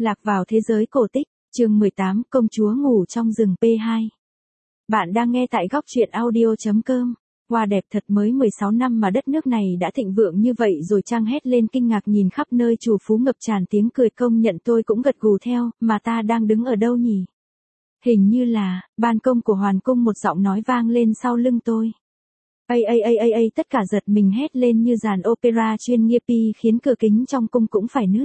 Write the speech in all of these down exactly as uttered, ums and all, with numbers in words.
Lạc vào thế giới cổ tích, chương mười tám, công chúa ngủ trong rừng pê hai. Bạn đang nghe tại góc truyện audio chấm com. Hoa đẹp thật, mới mười sáu năm mà đất nước này đã thịnh vượng như vậy rồi. Trang hét lên kinh ngạc nhìn khắp nơi, chủ phú ngập tràn tiếng cười công nhận, tôi cũng gật gù theo, mà ta đang đứng ở đâu nhỉ? Hình như là, ban công của Hoàng cung, một giọng nói vang lên sau lưng tôi. Ây ây ây ây ây, tất cả giật mình hét lên như dàn opera chuyên nghiệp, khiến cửa kính trong cung cũng phải nứt.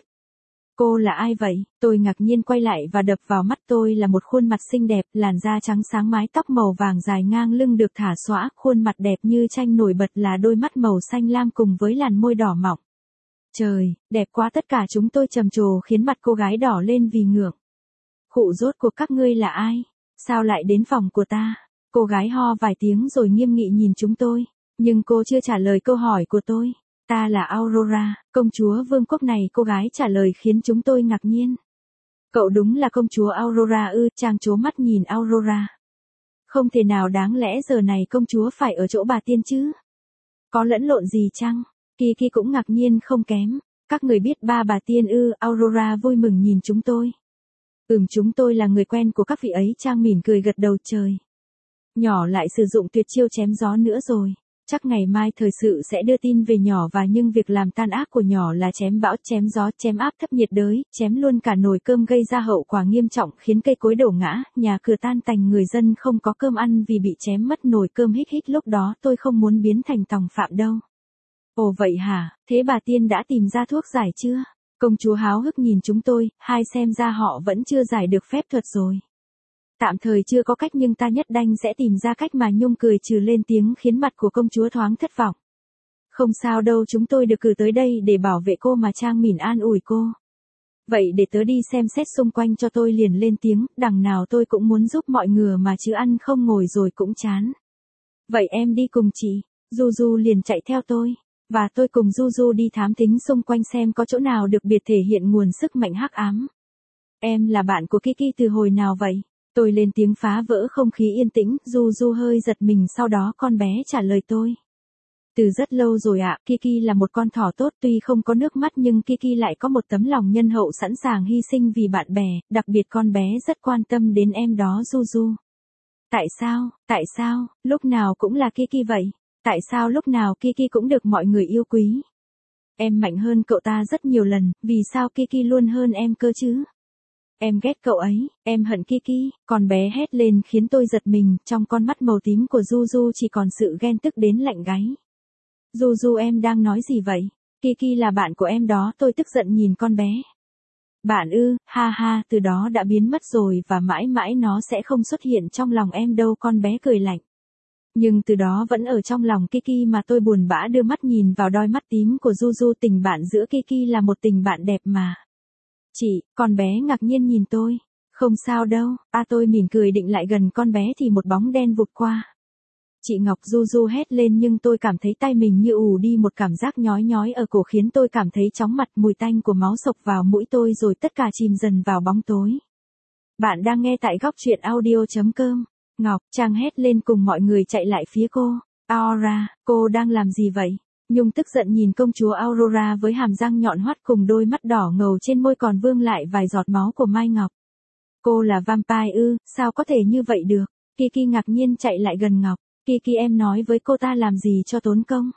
Cô là ai vậy? Tôi ngạc nhiên quay lại và đập vào mắt tôi là một khuôn mặt xinh đẹp, làn da trắng sáng, mái tóc màu vàng dài ngang lưng được thả xõa, khuôn mặt đẹp như tranh, nổi bật là đôi mắt màu xanh lam cùng với làn môi đỏ mọng. Trời, đẹp quá, tất cả chúng tôi trầm trồ khiến mặt cô gái đỏ lên vì ngượng. Khụ, rốt cuộc các ngươi là ai? Sao lại đến phòng của ta? Cô gái ho vài tiếng rồi nghiêm nghị nhìn chúng tôi, nhưng cô chưa trả lời câu hỏi của tôi. Ta là Aurora, công chúa vương quốc này, cô gái trả lời khiến chúng tôi ngạc nhiên. Cậu đúng là công chúa Aurora ư? Trang trố mắt nhìn Aurora. Không thể nào, đáng lẽ giờ này công chúa phải ở chỗ bà tiên chứ? Có lẫn lộn gì chăng? Kiki cũng ngạc nhiên không kém. Các người biết ba bà tiên ư? Aurora vui mừng nhìn chúng tôi. Ừm, chúng tôi là người quen của các vị ấy. Trang mỉm cười gật đầu. Trời, nhỏ lại sử dụng tuyệt chiêu chém gió nữa rồi. Chắc ngày mai thời sự sẽ đưa tin về nhỏ, và nhưng việc làm tan ác của nhỏ là chém bão, chém gió, chém áp thấp nhiệt đới, chém luôn cả nồi cơm, gây ra hậu quả nghiêm trọng khiến cây cối đổ ngã, nhà cửa tan tành, người dân không có cơm ăn vì bị chém mất nồi cơm. Hích hích, lúc đó tôi không muốn biến thành tòng phạm đâu. Ồ vậy hả, thế bà tiên đã tìm ra thuốc giải chưa? Công chúa háo hức nhìn chúng tôi, hai xem ra họ vẫn chưa giải được phép thuật rồi. Tạm thời chưa có cách, nhưng ta nhất đanh sẽ tìm ra cách mà. Nhung cười trừ lên tiếng khiến mặt của công chúa thoáng thất vọng. Không sao đâu, chúng tôi được cử tới đây để bảo vệ cô mà. Trang mỉm an ủi cô. Vậy để tớ đi xem xét xung quanh cho. Tôi liền lên tiếng, đằng nào tôi cũng muốn giúp mọi người mà chứ, ăn không ngồi rồi cũng chán. Vậy em đi cùng chị. Juju liền chạy theo tôi, và tôi cùng Juju đi thám thính xung quanh xem có chỗ nào được biệt thể hiện nguồn sức mạnh hắc ám. Em là bạn của Kiki từ hồi nào vậy? Tôi lên tiếng phá vỡ không khí yên tĩnh. Juju hơi giật mình, sau đó con bé trả lời tôi. Từ rất lâu rồi ạ. Kiki là một con thỏ tốt, tuy không có nước mắt nhưng Kiki lại có một tấm lòng nhân hậu, sẵn sàng hy sinh vì bạn bè, đặc biệt con bé rất quan tâm đến em đó Juju. Tại sao, tại sao, lúc nào cũng là Kiki vậy? Tại sao lúc nào Kiki cũng được mọi người yêu quý? Em mạnh hơn cậu ta rất nhiều lần, vì sao Kiki luôn hơn em cơ chứ? Em ghét cậu ấy, em hận Kiki. Con bé hét lên khiến tôi giật mình, trong con mắt màu tím của Juju chỉ còn sự ghen tức đến lạnh gáy. Juju, em đang nói gì vậy? Kiki là bạn của em đó. Tôi tức giận nhìn con bé. Bạn ư? Ha ha, từ đó đã biến mất rồi và mãi mãi nó sẽ không xuất hiện trong lòng em đâu. Con bé cười lạnh. Nhưng từ đó vẫn ở trong lòng Kiki mà. Tôi buồn bã đưa mắt nhìn vào đôi mắt tím của Juju. Tình bạn giữa Kiki là một tình bạn đẹp mà. Chị, con bé ngạc nhiên nhìn tôi. Không sao đâu. À, tôi mỉm cười định lại gần con bé thì một bóng đen vụt qua. Chị Ngọc, Juju hét lên, nhưng tôi cảm thấy tay mình như ù đi, một cảm giác nhói nhói ở cổ khiến tôi cảm thấy chóng mặt. Mùi tanh của máu sộc vào mũi tôi rồi tất cả chìm dần vào bóng tối. Bạn đang nghe tại góc truyện audio chấm com. Ngọc, Trang hét lên cùng mọi người chạy lại phía cô. Aurora, cô đang làm gì vậy? Nhung tức giận nhìn công chúa Aurora với hàm răng nhọn hoắt cùng đôi mắt đỏ ngầu, trên môi còn vương lại vài giọt máu của Mai Ngọc. Cô là vampire ư? Sao có thể như vậy được? Kiki ngạc nhiên chạy lại gần Ngọc. Kiki, em nói với cô ta làm gì cho tốn công?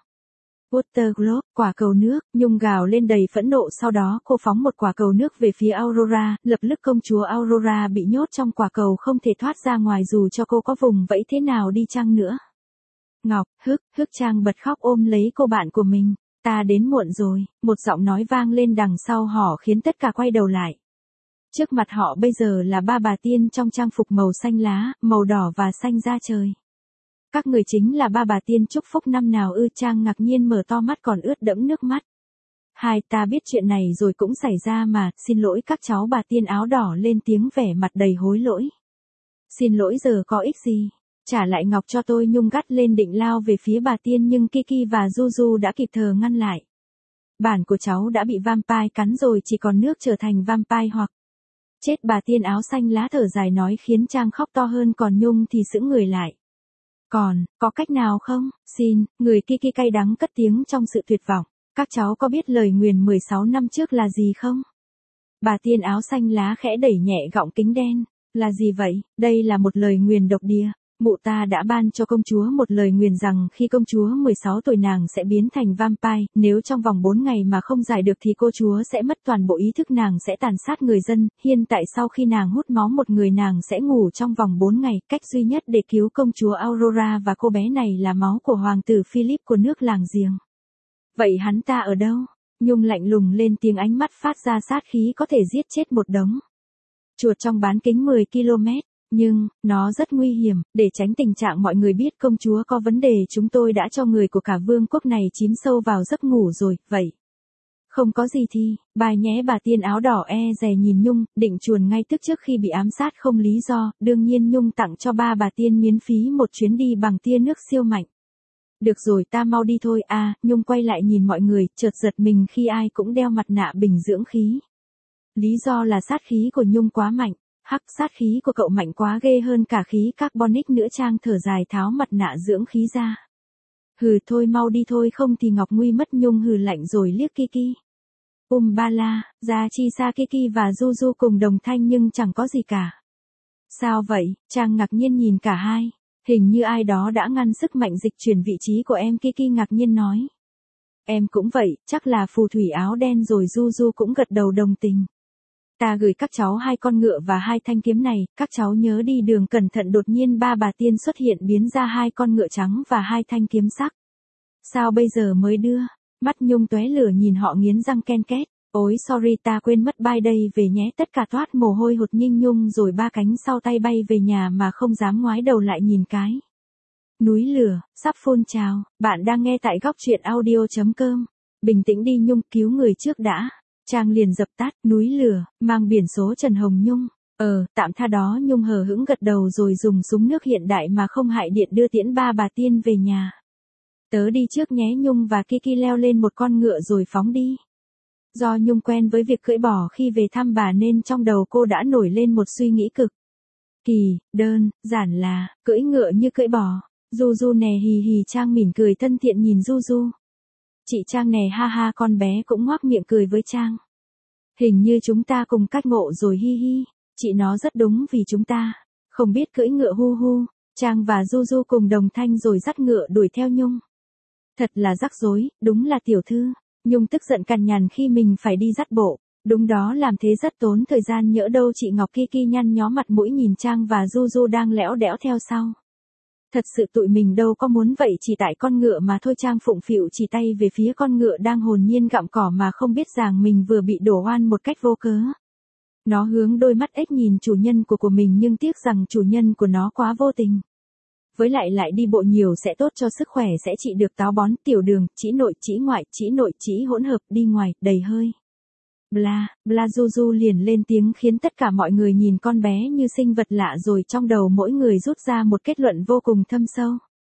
Water Globe, quả cầu nước. Nhung gào lên đầy phẫn nộ, sau đó cô phóng một quả cầu nước về phía Aurora. Lập tức công chúa Aurora bị nhốt trong quả cầu, không thể thoát ra ngoài dù cho cô có vùng vẫy thế nào đi chăng nữa. Ngọc, hức, hức. Trang bật khóc ôm lấy cô bạn của mình. Ta đến muộn rồi, một giọng nói vang lên đằng sau họ khiến tất cả quay đầu lại. Trước mặt họ bây giờ là ba bà tiên trong trang phục màu xanh lá, màu đỏ và xanh da trời. Các người chính là ba bà tiên chúc phúc năm nào ư? Trang ngạc nhiên mở to mắt còn ướt đẫm nước mắt. Hai, ta biết chuyện này rồi cũng xảy ra mà, xin lỗi các cháu. Bà tiên áo đỏ lên tiếng, vẻ mặt đầy hối lỗi. Xin lỗi giờ có ích gì? Trả lại Ngọc cho tôi. Nhung gắt lên định lao về phía bà tiên, nhưng Kiki và Juju đã kịp thời ngăn lại. Bản của cháu đã bị vampire cắn rồi, chỉ còn nước trở thành vampire hoặc chết. Bà tiên áo xanh lá thở dài nói khiến Trang khóc to hơn, còn Nhung thì sững người lại. Còn, có cách nào không? Xin, người Kiki cay đắng cất tiếng trong sự tuyệt vọng. Các cháu có biết lời nguyền mười sáu năm trước là gì không? Bà tiên áo xanh lá khẽ đẩy nhẹ gọng kính đen. Là gì vậy? Đây là một lời nguyền độc địa. Mụ ta đã ban cho công chúa một lời nguyền rằng khi công chúa mười sáu tuổi nàng sẽ biến thành vampire, nếu trong vòng bốn ngày mà không giải được thì cô chúa sẽ mất toàn bộ ý thức, nàng sẽ tàn sát người dân, hiện tại sau khi nàng hút máu một người nàng sẽ ngủ trong vòng bốn ngày, cách duy nhất để cứu công chúa Aurora và cô bé này là máu của hoàng tử Philip của nước làng giềng. Vậy hắn ta ở đâu? Nhung lạnh lùng lên tiếng, ánh mắt phát ra sát khí có thể giết chết một đống chuột trong bán kính mười ki lô mét. Nhưng, nó rất nguy hiểm, để tránh tình trạng mọi người biết công chúa có vấn đề, chúng tôi đã cho người của cả vương quốc này chìm sâu vào giấc ngủ rồi, vậy. Không có gì thì, bài nhé. Bà tiên áo đỏ e dè nhìn Nhung, định chuồn ngay tức trước khi bị ám sát không lý do, đương nhiên Nhung tặng cho ba bà tiên miễn phí một chuyến đi bằng tia nước siêu mạnh. Được rồi, ta mau đi thôi. À, Nhung quay lại nhìn mọi người, chợt giật mình khi ai cũng đeo mặt nạ bình dưỡng khí. Lý do là sát khí của Nhung quá mạnh. Hắc, sát khí của cậu mạnh quá, ghê hơn cả khí carbonic nữa. Trang thở dài tháo mặt nạ dưỡng khí ra. Hừ, thôi mau đi thôi không thì Ngọc Nguy mất. Nhung hừ lạnh rồi liếc Kiki. Umbala, Yachiza, Kiki và Juju cùng đồng thanh nhưng chẳng có gì cả. Sao vậy? Trang ngạc nhiên nhìn cả hai. Hình như ai đó đã ngăn sức mạnh dịch chuyển vị trí của em. Kiki ngạc nhiên nói. Em cũng vậy, chắc là phù thủy áo đen rồi. Juju cũng gật đầu đồng tình. Ta gửi các cháu hai con ngựa và hai thanh kiếm này, các cháu nhớ đi đường cẩn thận. Đột nhiên ba bà tiên xuất hiện biến ra hai con ngựa trắng và hai thanh kiếm sắc. Sao bây giờ mới đưa? Mắt Nhung tóe lửa nhìn họ nghiến răng ken két. Ôi sorry, ta quên mất, bye đây về nhé. Tất cả toát mồ hôi hột Nhinh Nhung rồi ba cánh sau tay bay về nhà mà không dám ngoái đầu lại nhìn cái. Núi lửa, sắp phun trào. Bạn đang nghe tại góc truyện audio chấm com. Bình tĩnh đi Nhung, cứu người trước đã. Trang liền dập tắt. Núi lửa, mang biển số Trần Hồng Nhung. Ờ, tạm tha đó. Nhung hờ hững gật đầu rồi dùng súng nước hiện đại mà không hại điện đưa tiễn ba bà tiên về nhà. Tớ đi trước nhé. Nhung và Kiki leo lên một con ngựa rồi phóng đi. Do Nhung quen với việc cưỡi bò khi về thăm bà nên trong đầu cô đã nổi lên một suy nghĩ cực kỳ đơn giản là cưỡi ngựa như cưỡi bò. Juju nè, hì hì. Trang mỉm cười thân thiện nhìn Juju. Chị Trang nè, ha ha. Con bé cũng ngoác miệng cười với Trang. Hình như chúng ta cùng cách ngộ rồi, hi hi. Chị nó rất đúng vì chúng ta không biết cưỡi ngựa, hu hu. Trang và Juju cùng đồng thanh rồi dắt ngựa đuổi theo Nhung. Thật là rắc rối, đúng là tiểu thư. Nhung tức giận cằn nhằn khi mình phải đi dắt bộ. Đúng đó, làm thế rất tốn thời gian, nhỡ đâu chị Ngọc. Kiki nhăn nhó mặt mũi nhìn Trang và Juju đang lẽo đẽo theo sau. Thật sự tụi mình đâu có muốn vậy, chỉ tại con ngựa mà thôi. Trang phụng phịu chỉ tay về phía con ngựa đang hồn nhiên gặm cỏ mà không biết rằng mình vừa bị đổ oan một cách vô cớ. Nó hướng đôi mắt ếch nhìn chủ nhân của của mình nhưng tiếc rằng chủ nhân của nó quá vô tình. Với lại lại đi bộ nhiều sẽ tốt cho sức khỏe, sẽ trị được táo bón, tiểu đường, trĩ nội, trĩ ngoại, trĩ nội, trĩ hỗn hợp, đi ngoài, đầy hơi. Bla, bla. Juju liền lên tiếng khiến tất cả mọi người nhìn con bé như sinh vật lạ rồi trong đầu mỗi người rút ra một kết luận vô cùng thâm sâu.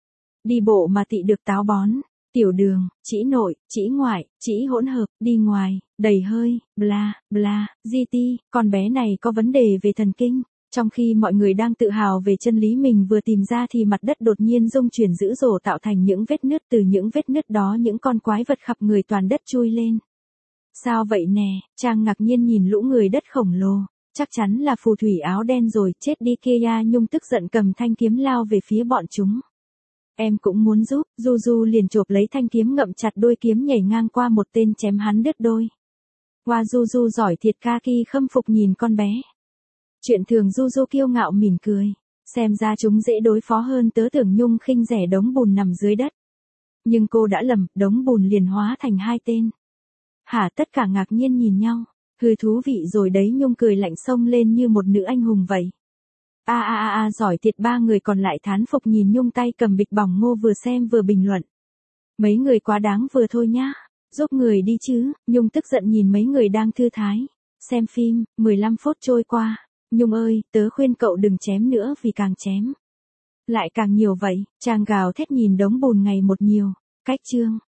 Đi bộ mà tị được táo bón, tiểu đường, trĩ nội, trĩ ngoại, trĩ hỗn hợp, đi ngoài, đầy hơi, bla, bla. giê tê, con bé này có vấn đề về thần kinh. Trong khi mọi người đang tự hào về chân lý mình vừa tìm ra thì mặt đất đột nhiên rung chuyển dữ dội tạo thành những vết nứt, từ những vết nứt đó những con quái vật khắp người toàn đất chui lên. Sao vậy nè? Trang ngạc nhiên nhìn lũ người đất khổng lồ. Chắc chắn là phù thủy áo đen rồi, chết đi kia. Nhung tức giận cầm thanh kiếm lao về phía bọn chúng. Em cũng muốn giúp. Juju liền chộp lấy thanh kiếm, ngậm chặt đôi kiếm, nhảy ngang qua một tên chém hắn đứt đôi. Wow, Juju giỏi thiệt. Kaki khâm phục nhìn con bé. Chuyện thường. Juju kiêu ngạo mỉm cười. Xem ra chúng dễ đối phó hơn tớ tưởng. Nhung khinh rẻ đống bùn nằm dưới đất. Nhưng cô đã lầm, đống bùn liền hóa thành hai tên. Hả? Tất cả ngạc nhiên nhìn nhau. Hừ, thú vị rồi đấy. Nhung cười lạnh xông lên như một nữ anh hùng vậy. A a a a, giỏi thiệt. Ba người còn lại thán phục nhìn Nhung tay cầm bịch bỏng ngô vừa xem vừa bình luận. Mấy người quá đáng vừa thôi nhá. Giúp người đi chứ. Nhung tức giận nhìn mấy người đang thư thái xem phim. mười lăm phút trôi qua. Nhung ơi, tớ khuyên cậu đừng chém nữa vì càng chém lại càng nhiều vậy. Trang gào thét nhìn đống bùn ngày một nhiều. Cách chương